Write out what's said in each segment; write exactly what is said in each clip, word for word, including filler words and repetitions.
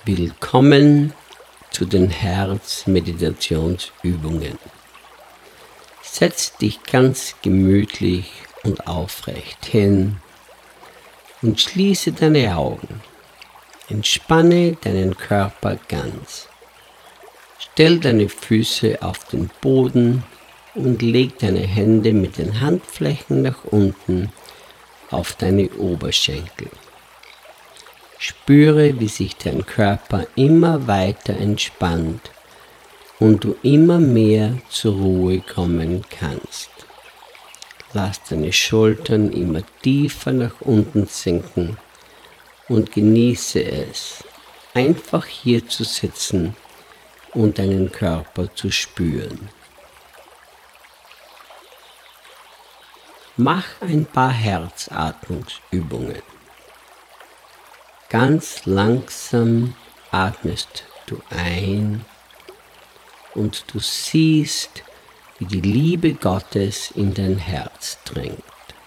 Willkommen zu den Herzmeditationsübungen. Setz dich ganz gemütlich und aufrecht hin und schließe deine Augen. Entspanne deinen Körper ganz. Stell deine Füße auf den Boden und leg deine Hände mit den Handflächen nach unten auf deine Oberschenkel. Spüre, wie sich dein Körper immer weiter entspannt und du immer mehr zur Ruhe kommen kannst. Lass deine Schultern immer tiefer nach unten sinken und genieße es, einfach hier zu sitzen und deinen Körper zu spüren. Mach ein paar Herzatmungsübungen. Ganz langsam atmest du ein und du siehst, wie die Liebe Gottes in dein Herz dringt.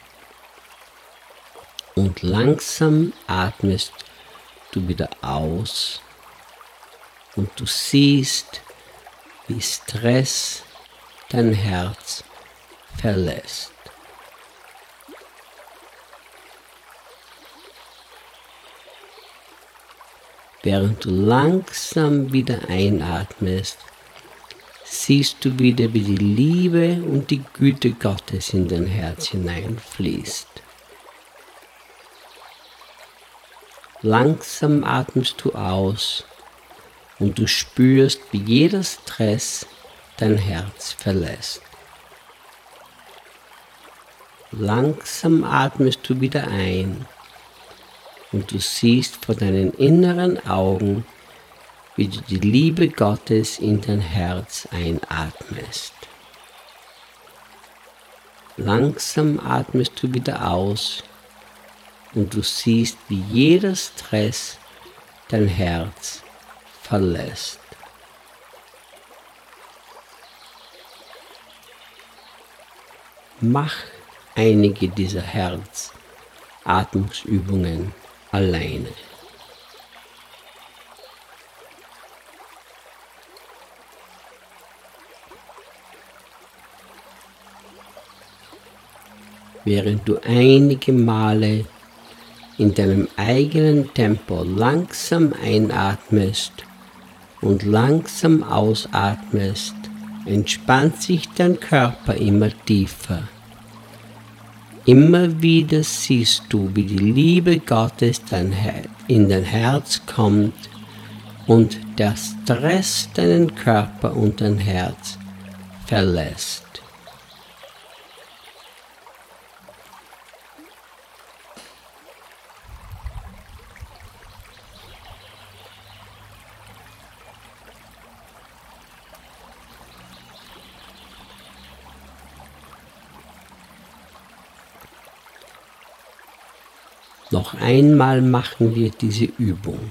Und langsam atmest du wieder aus und du siehst, wie Stress dein Herz verlässt. Während du langsam wieder einatmest, siehst du wieder, wie die Liebe und die Güte Gottes in dein Herz hineinfließt. Langsam atmest du aus und du spürst, wie jeder Stress dein Herz verlässt. Langsam atmest du wieder ein und du siehst vor deinen inneren Augen, wie du die Liebe Gottes in dein Herz einatmest. Langsam atmest du wieder aus und du siehst, wie jeder Stress dein Herz verlässt. Mach einige dieser Herzatmungsübungen alleine. Während du einige Male in deinem eigenen Tempo langsam einatmest und langsam ausatmest, entspannt sich dein Körper immer tiefer. Immer wieder siehst du, wie die Liebe Gottes in dein Herz kommt und der Stress deinen Körper und dein Herz verlässt. Noch einmal machen wir diese Übung.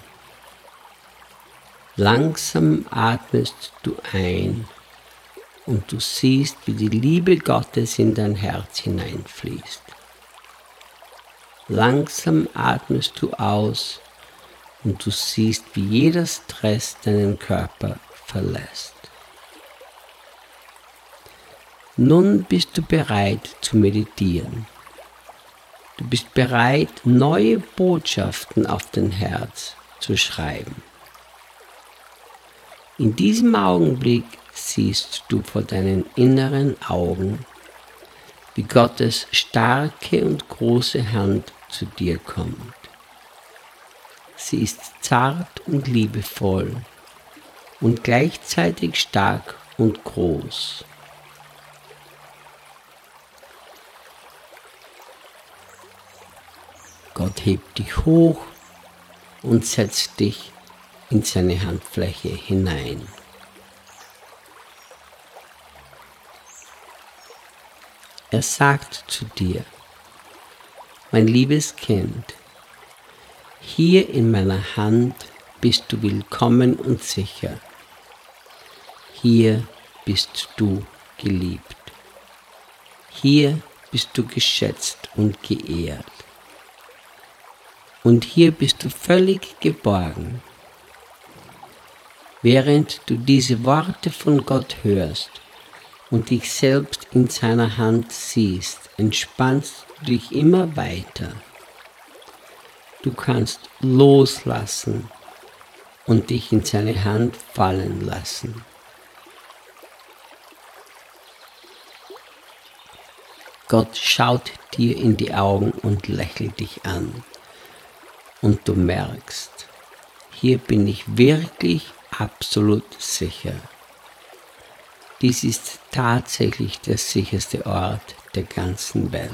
Langsam atmest du ein und du siehst, wie die Liebe Gottes in dein Herz hineinfließt. Langsam atmest du aus und du siehst, wie jeder Stress deinen Körper verlässt. Nun bist du bereit zu meditieren. Du bist bereit, neue Botschaften auf dein Herz zu schreiben. In diesem Augenblick siehst du vor deinen inneren Augen, wie Gottes starke und große Hand zu dir kommt. Sie ist zart und liebevoll und gleichzeitig stark und groß. Gott hebt dich hoch und setzt dich in seine Handfläche hinein. Er sagt zu dir: Mein liebes Kind, hier in meiner Hand bist du willkommen und sicher. Hier bist du geliebt. Hier bist du geschätzt und geehrt. Und hier bist du völlig geborgen. Während du diese Worte von Gott hörst und dich selbst in seiner Hand siehst, entspannst du dich immer weiter. Du kannst loslassen und dich in seine Hand fallen lassen. Gott schaut dir in die Augen und lächelt dich an. Und du merkst, hier bin ich wirklich absolut sicher. Dies ist tatsächlich der sicherste Ort der ganzen Welt.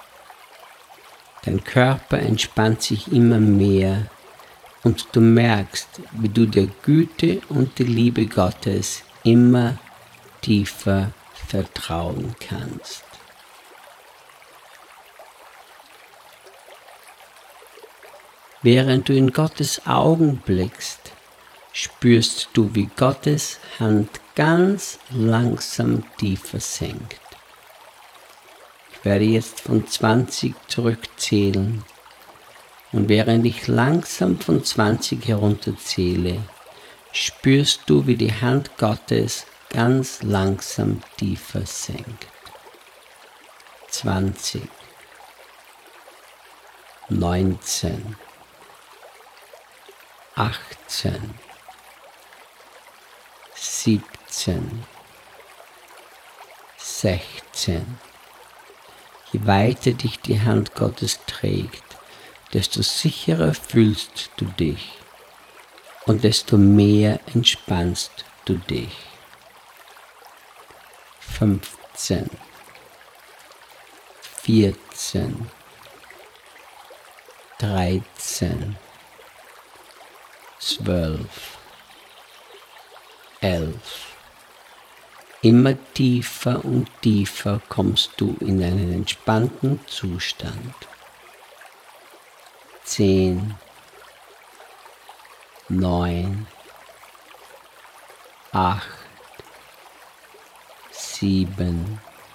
Dein Körper entspannt sich immer mehr und du merkst, wie du der Güte und der Liebe Gottes immer tiefer vertrauen kannst. Während du in Gottes Augen blickst, spürst du, wie Gottes Hand ganz langsam tiefer sinkt. Ich werde jetzt von zwanzig zurückzählen und während ich langsam von zwanzig herunterzähle, spürst du, wie die Hand Gottes ganz langsam tiefer sinkt. zwanzig, neunzehn, achtzehn, siebzehn, sechzehn. Je weiter dich die Hand Gottes trägt, desto sicherer fühlst du dich und desto mehr entspannst du dich. fünfzehn, vierzehn, dreizehn, zwölf, elf. Immer tiefer und tiefer kommst du in einen entspannten Zustand. Zehn, neun, acht, sieben,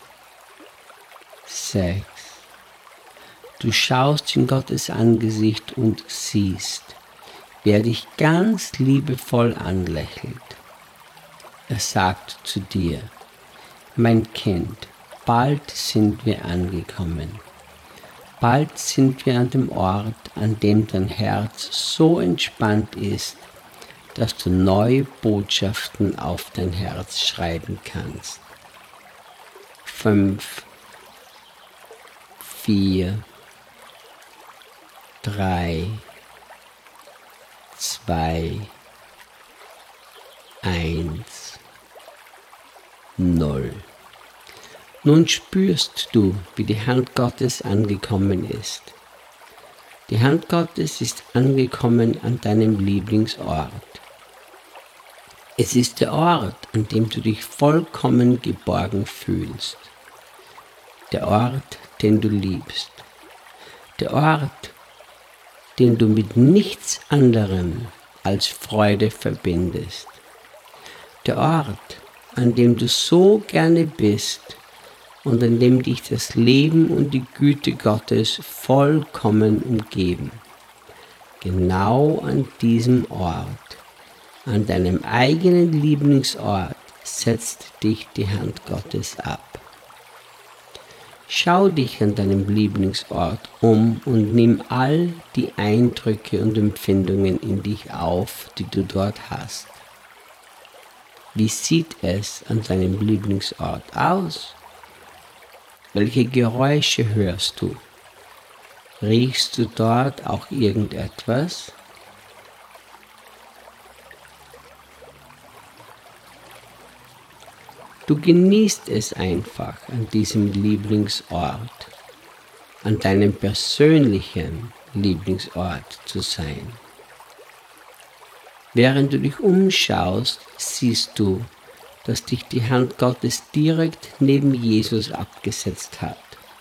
sechs. Du schaust in Gottes Angesicht und siehst, wie er dich ganz liebevoll anlächelt. Er sagt zu dir, mein Kind, bald sind wir angekommen. Bald sind wir an dem Ort, an dem dein Herz so entspannt ist, dass du neue Botschaften auf dein Herz schreiben kannst. Fünf, vier, drei, zwei, eins, null. Nun spürst du, wie die Hand Gottes angekommen ist. Die Hand Gottes ist angekommen an deinem Lieblingsort. Es ist der Ort, an dem du dich vollkommen geborgen fühlst. Der Ort, den du liebst. Der Ort, den du mit nichts anderem als Freude verbindest. Der Ort, an dem du so gerne bist und an dem dich das Leben und die Güte Gottes vollkommen umgeben. Genau an diesem Ort, an deinem eigenen Lieblingsort, setzt dich die Hand Gottes ab. Schau dich an deinem Lieblingsort um und nimm all die Eindrücke und Empfindungen in dich auf, die du dort hast. Wie sieht es an deinem Lieblingsort aus? Welche Geräusche hörst du? Riechst du dort auch irgendetwas? Du genießt es einfach, an diesem Lieblingsort, an deinem persönlichen Lieblingsort zu sein. Während du dich umschaust, siehst du, dass dich die Hand Gottes direkt neben Jesus abgesetzt hat.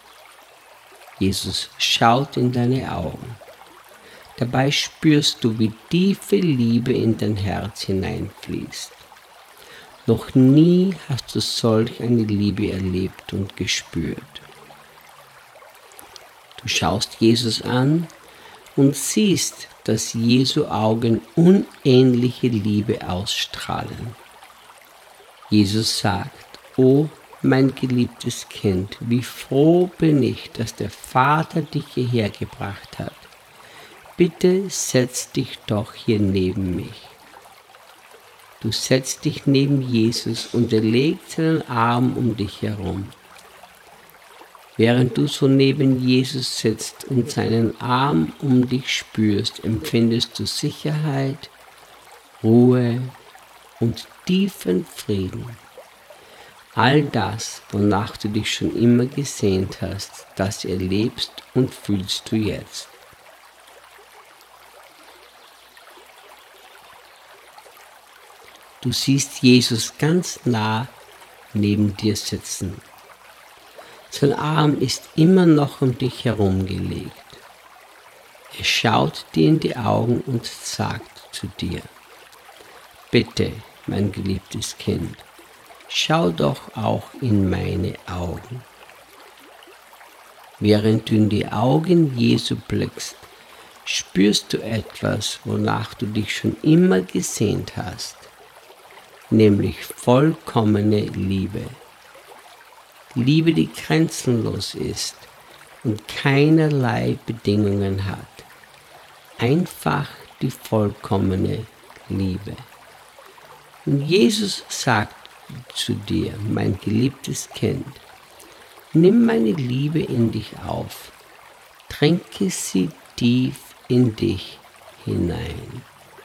Jesus schaut in deine Augen. Dabei spürst du, wie tiefe Liebe in dein Herz hineinfließt. Noch nie hast du solch eine Liebe erlebt und gespürt. Du schaust Jesus an und siehst, dass Jesu Augen unähnliche Liebe ausstrahlen. Jesus sagt: O mein geliebtes Kind, wie froh bin ich, dass der Vater dich hierher gebracht hat. Bitte setz dich doch hier neben mich. Du setzt dich neben Jesus und er legt seinen Arm um dich herum. Während du so neben Jesus sitzt und seinen Arm um dich spürst, empfindest du Sicherheit, Ruhe und tiefen Frieden. All das, wonach du dich schon immer gesehnt hast, das erlebst und fühlst du jetzt. Du siehst Jesus ganz nah neben dir sitzen. Sein Arm ist immer noch um dich herumgelegt. Er schaut dir in die Augen und sagt zu dir: Bitte, mein geliebtes Kind, schau doch auch in meine Augen. Während du in die Augen Jesu blickst, spürst du etwas, wonach du dich schon immer gesehnt hast, nämlich vollkommene Liebe. Liebe, die grenzenlos ist und keinerlei Bedingungen hat. Einfach die vollkommene Liebe. Und Jesus sagt zu dir: Mein geliebtes Kind, nimm meine Liebe in dich auf, trinke sie tief in dich hinein.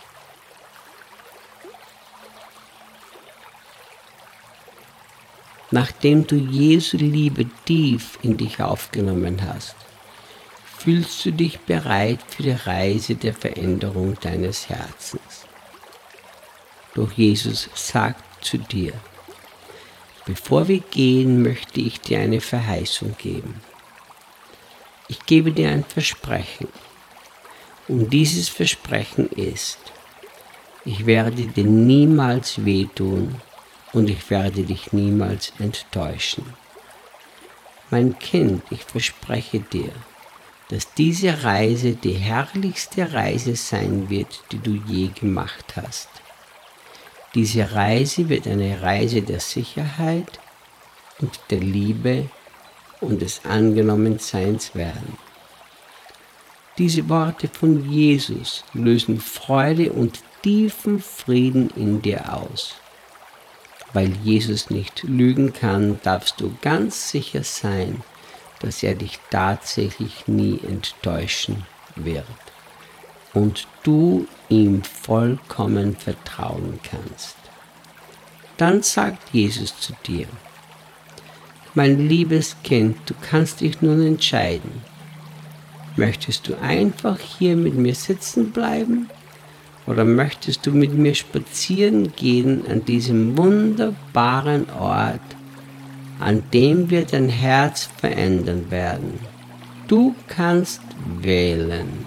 Nachdem du Jesu Liebe tief in dich aufgenommen hast, fühlst du dich bereit für die Reise der Veränderung deines Herzens. Doch Jesus sagt zu dir: Bevor wir gehen, möchte ich dir eine Verheißung geben. Ich gebe dir ein Versprechen. Und dieses Versprechen ist: Ich werde dir niemals wehtun und ich werde dich niemals enttäuschen. Mein Kind, ich verspreche dir, dass diese Reise die herrlichste Reise sein wird, die du je gemacht hast. Diese Reise wird eine Reise der Sicherheit und der Liebe und des Angenommenseins werden. Diese Worte von Jesus lösen Freude und tiefen Frieden in dir aus. Weil Jesus nicht lügen kann, darfst du ganz sicher sein, dass er dich tatsächlich nie enttäuschen wird und du ihm vollkommen vertrauen kannst. Dann sagt Jesus zu dir: Mein liebes Kind, du kannst dich nun entscheiden. Möchtest du einfach hier mit mir sitzen bleiben? Oder möchtest du mit mir spazieren gehen an diesem wunderbaren Ort, an dem wir dein Herz verändern werden? Du kannst wählen.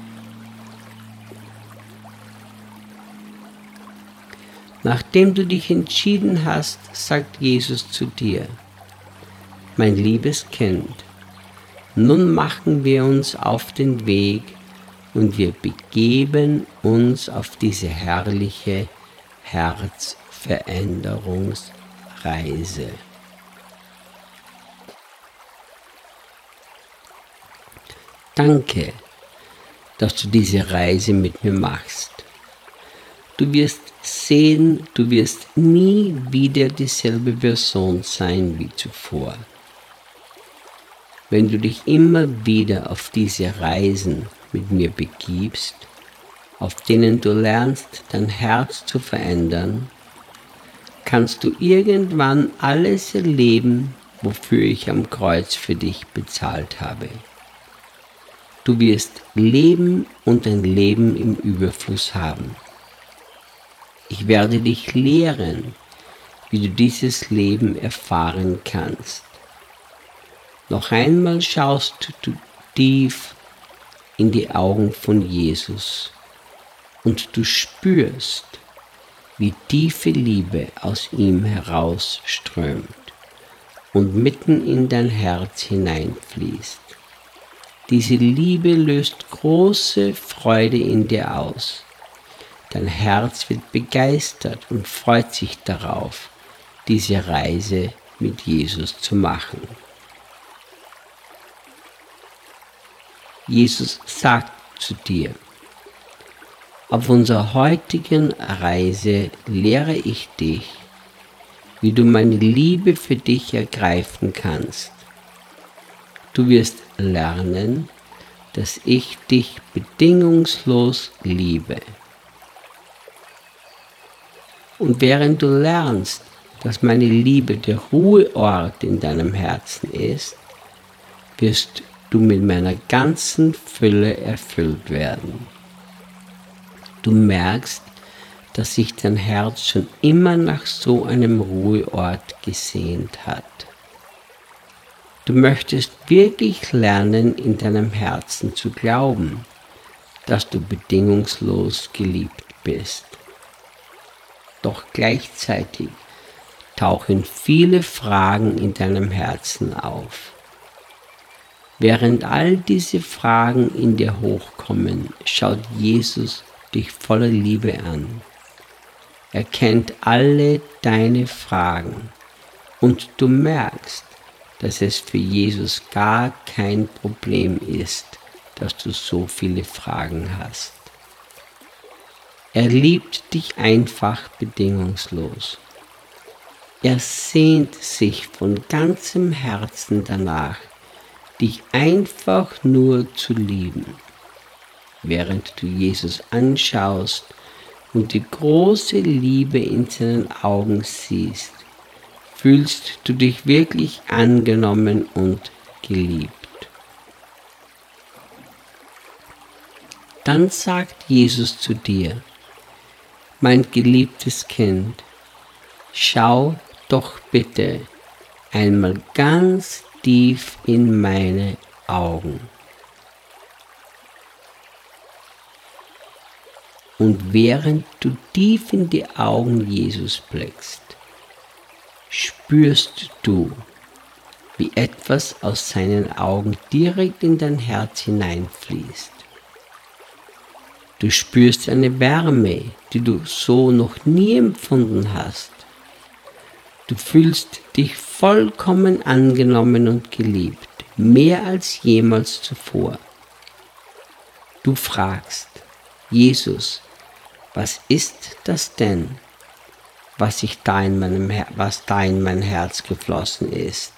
Nachdem du dich entschieden hast, sagt Jesus zu dir: Mein liebes Kind, nun machen wir uns auf den Weg und wir begeben uns auf diese herrliche Herzveränderungsreise. Danke, dass du diese Reise mit mir machst. Du wirst sehen, du wirst nie wieder dieselbe Person sein wie zuvor. Wenn du dich immer wieder auf diese Reisen mit mir begibst, auf denen du lernst, dein Herz zu verändern, kannst du irgendwann alles erleben, wofür ich am Kreuz für dich bezahlt habe. Du wirst leben und ein Leben im Überfluss haben. Ich werde dich lehren, wie du dieses Leben erfahren kannst. Noch einmal schaust du tief in die Augen von Jesus und du spürst, wie tiefe Liebe aus ihm herausströmt und mitten in dein Herz hineinfließt. Diese Liebe löst große Freude in dir aus. Dein Herz wird begeistert und freut sich darauf, diese Reise mit Jesus zu machen. Jesus sagt zu dir: Auf unserer heutigen Reise lehre ich dich, wie du meine Liebe für dich ergreifen kannst. Du wirst lernen, dass ich dich bedingungslos liebe. Und während du lernst, dass meine Liebe der Ruheort in deinem Herzen ist, wirst du mit meiner ganzen Fülle erfüllt werden. Du merkst, dass sich dein Herz schon immer nach so einem Ruheort gesehnt hat. Du möchtest wirklich lernen, in deinem Herzen zu glauben, dass du bedingungslos geliebt bist. Doch gleichzeitig tauchen viele Fragen in deinem Herzen auf. Während all diese Fragen in dir hochkommen, schaut Jesus dich voller Liebe an. Er kennt alle deine Fragen und du merkst, dass es für Jesus gar kein Problem ist, dass du so viele Fragen hast. Er liebt dich einfach bedingungslos. Er sehnt sich von ganzem Herzen danach, dich einfach nur zu lieben. Während du Jesus anschaust und die große Liebe in seinen Augen siehst, fühlst du dich wirklich angenommen und geliebt. Dann sagt Jesus zu dir: Mein geliebtes Kind, schau doch bitte einmal ganz tief in meine Augen. Und während du tief in die Augen Jesus blickst, spürst du, wie etwas aus seinen Augen direkt in dein Herz hineinfließt. Du spürst eine Wärme, die du so noch nie empfunden hast. Du fühlst dich vollkommen angenommen und geliebt, mehr als jemals zuvor. Du fragst: Jesus, was ist das denn, was, ich da in meinem Her- was da in mein Herz geflossen ist?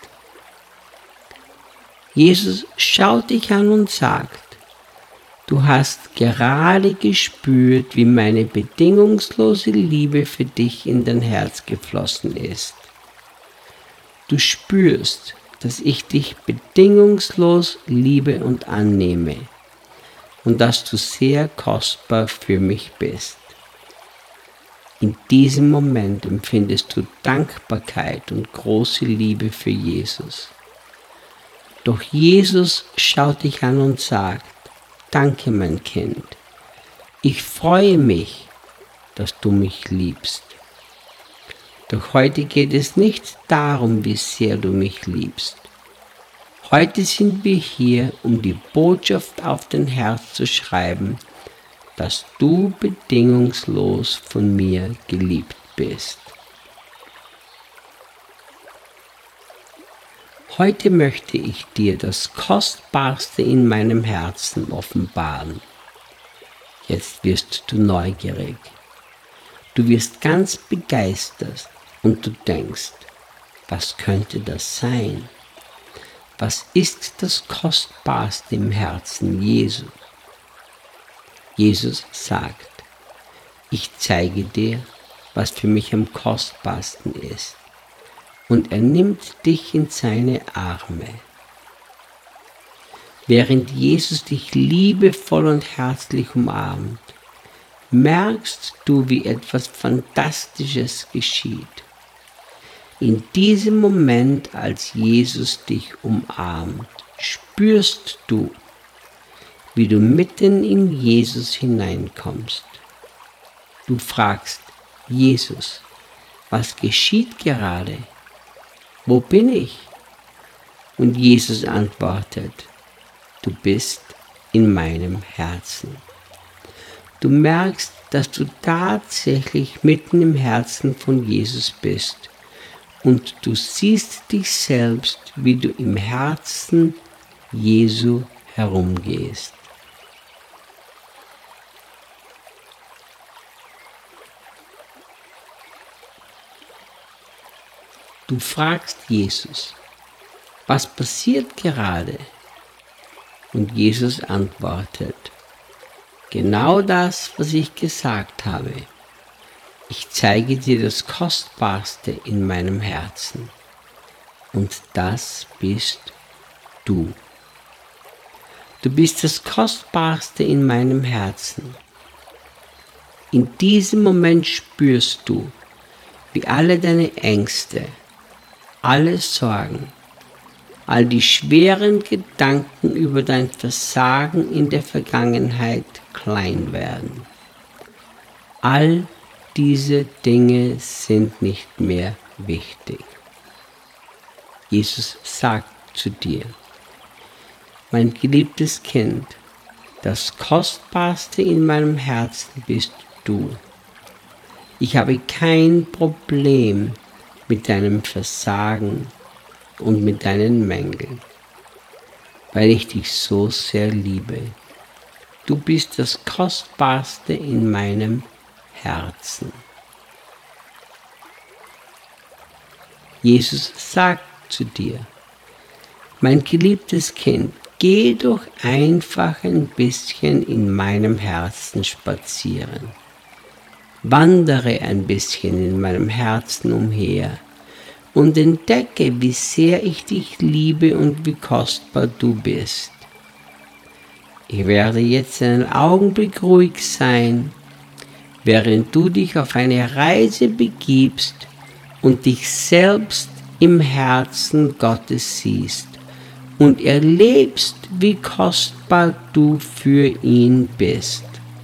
Jesus schaut dich an und sagt: Du hast gerade gespürt, wie meine bedingungslose Liebe für dich in dein Herz geflossen ist. Du spürst, dass ich dich bedingungslos liebe und annehme und dass du sehr kostbar für mich bist. In diesem Moment empfindest du Dankbarkeit und große Liebe für Jesus. Doch Jesus schaut dich an und sagt: Danke, mein Kind. Ich freue mich, dass du mich liebst. Doch heute geht es nicht darum, wie sehr du mich liebst. Heute sind wir hier, um die Botschaft auf dein Herz zu schreiben, dass du bedingungslos von mir geliebt bist. Heute möchte ich dir das Kostbarste in meinem Herzen offenbaren. Jetzt wirst du neugierig. Du wirst ganz begeistert und du denkst: Was könnte das sein? Was ist das Kostbarste im Herzen Jesu? Jesus sagt: Ich zeige dir, was für mich am kostbarsten ist. Und er nimmt dich in seine Arme. Während Jesus dich liebevoll und herzlich umarmt, merkst du, wie etwas Fantastisches geschieht. In diesem Moment, als Jesus dich umarmt, spürst du, wie du mitten in Jesus hineinkommst. Du fragst: Jesus, was geschieht gerade? Wo bin ich? Und Jesus antwortet: du bist in meinem Herzen. Du merkst, dass du tatsächlich mitten im Herzen von Jesus bist und du siehst dich selbst, wie du im Herzen Jesu herumgehst. Du fragst Jesus, was passiert gerade? Und Jesus antwortet, genau das, was ich gesagt habe. Ich zeige dir das Kostbarste in meinem Herzen. Und das bist du. Du bist das Kostbarste in meinem Herzen. In diesem Moment spürst du, wie alle deine Ängste, alle Sorgen, all die schweren Gedanken über dein Versagen in der Vergangenheit klein werden. All diese Dinge sind nicht mehr wichtig. Jesus sagt zu dir, mein geliebtes Kind, das Kostbarste in meinem Herzen bist du. Ich habe kein Problem mit deinem Versagen und mit deinen Mängeln, weil ich dich so sehr liebe. Du bist das Kostbarste in meinem Herzen. Jesus sagt zu dir, mein geliebtes Kind, geh doch einfach ein bisschen in meinem Herzen spazieren. Wandere ein bisschen in meinem Herzen umher und entdecke, wie sehr ich dich liebe und wie kostbar du bist. Ich werde jetzt einen Augenblick ruhig sein, während du dich auf eine Reise begibst und dich selbst im Herzen Gottes siehst und erlebst, wie kostbar du für ihn bist.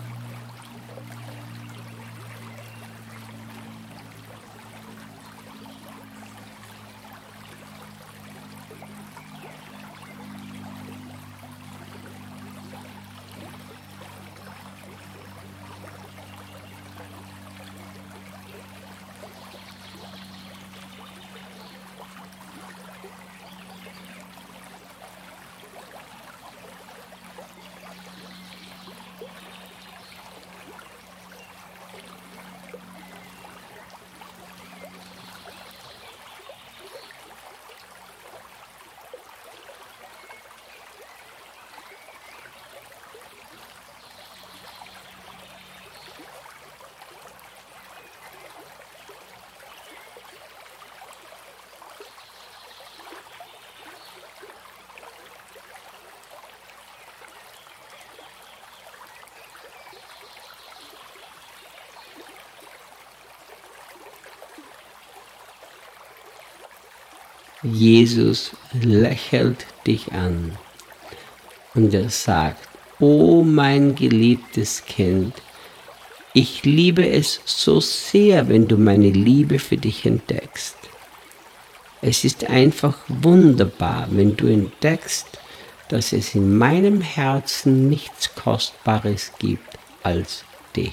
Jesus lächelt dich an und er sagt, o mein geliebtes Kind, ich liebe es so sehr, wenn du meine Liebe für dich entdeckst. Es ist einfach wunderbar, wenn du entdeckst, dass es in meinem Herzen nichts Kostbares gibt als dich.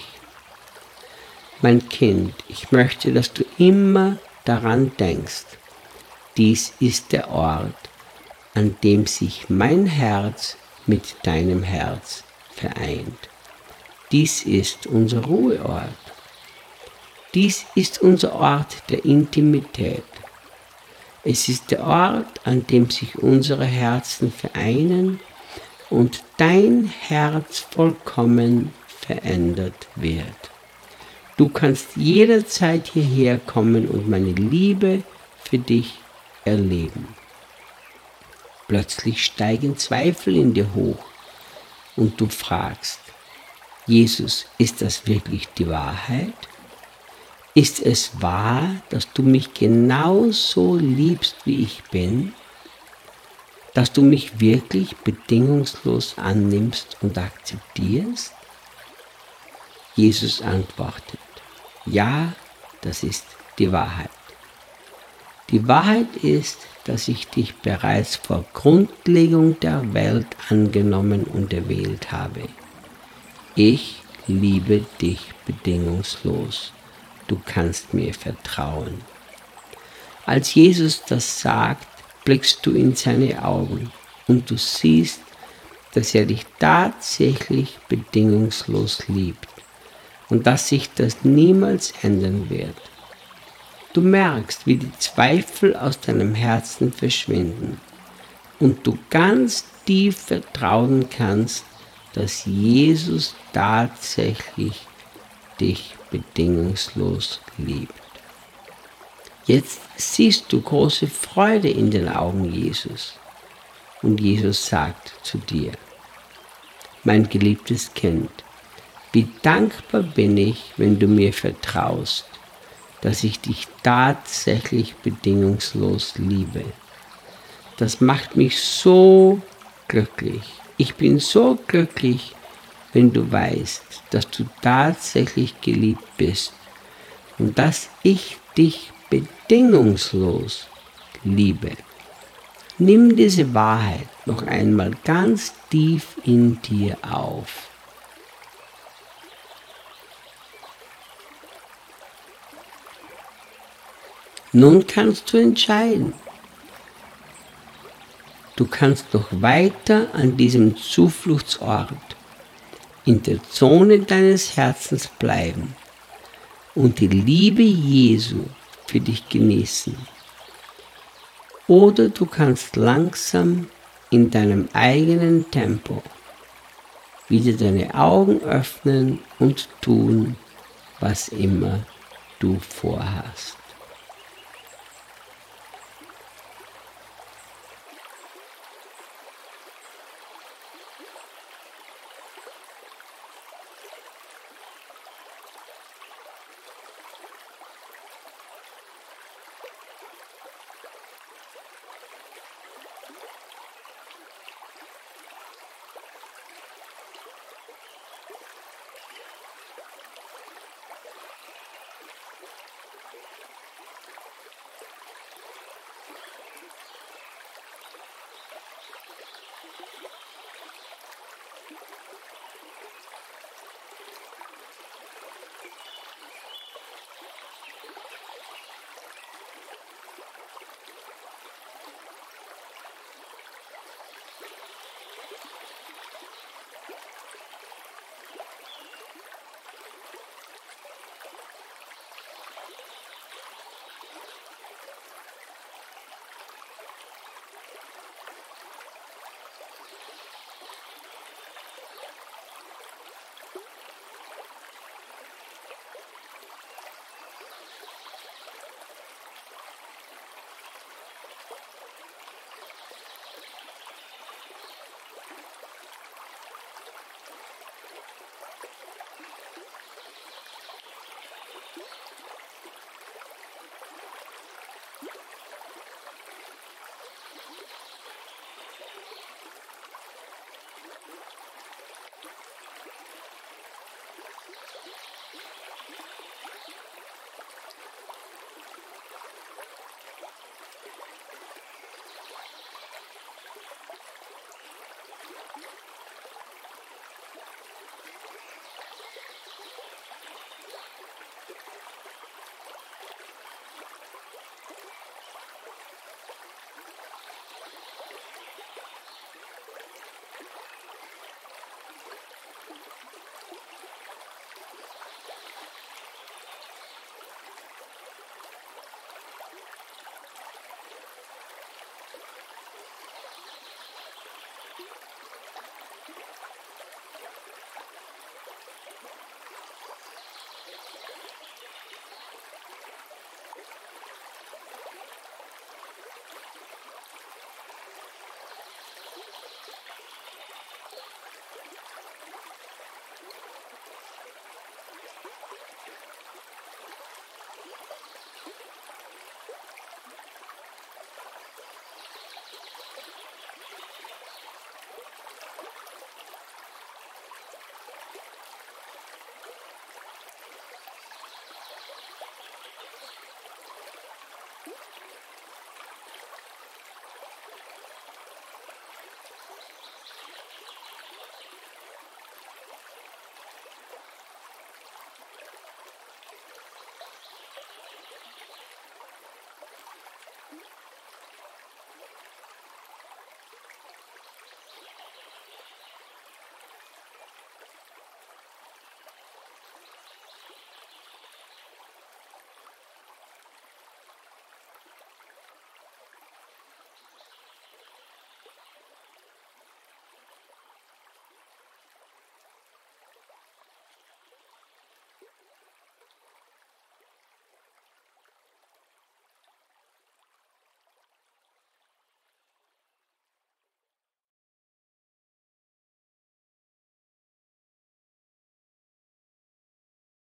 Mein Kind, ich möchte, dass du immer daran denkst, dies ist der Ort, an dem sich mein Herz mit deinem Herz vereint. Dies ist unser Ruheort. Dies ist unser Ort der Intimität. Es ist der Ort, an dem sich unsere Herzen vereinen und dein Herz vollkommen verändert wird. Du kannst jederzeit hierher kommen und meine Liebe für dich erleben. Plötzlich steigen Zweifel in dir hoch und du fragst, Jesus, ist das wirklich die Wahrheit? Ist es wahr, dass du mich genauso liebst, wie ich bin? Dass du mich wirklich bedingungslos annimmst und akzeptierst? Jesus antwortet, ja, das ist die Wahrheit. Die Wahrheit ist, dass ich dich bereits vor Grundlegung der Welt angenommen und erwählt habe. Ich liebe dich bedingungslos. Du kannst mir vertrauen. Als Jesus das sagt, blickst du in seine Augen und du siehst, dass er dich tatsächlich bedingungslos liebt und dass sich das niemals ändern wird. Du merkst, wie die Zweifel aus deinem Herzen verschwinden und du ganz tief vertrauen kannst, dass Jesus tatsächlich dich bedingungslos liebt. Jetzt siehst du große Freude in den Augen Jesus und Jesus sagt zu dir: Mein geliebtes Kind, wie dankbar bin ich, wenn du mir vertraust, dass ich dich tatsächlich bedingungslos liebe. Das macht mich so glücklich. Ich bin so glücklich, wenn du weißt, dass du tatsächlich geliebt bist und dass ich dich bedingungslos liebe. Nimm diese Wahrheit noch einmal ganz tief in dir auf. Nun kannst du entscheiden. Du kannst noch weiter an diesem Zufluchtsort in der Zone deines Herzens bleiben und die Liebe Jesu für dich genießen. Oder du kannst langsam in deinem eigenen Tempo wieder deine Augen öffnen und tun, was immer du vorhast.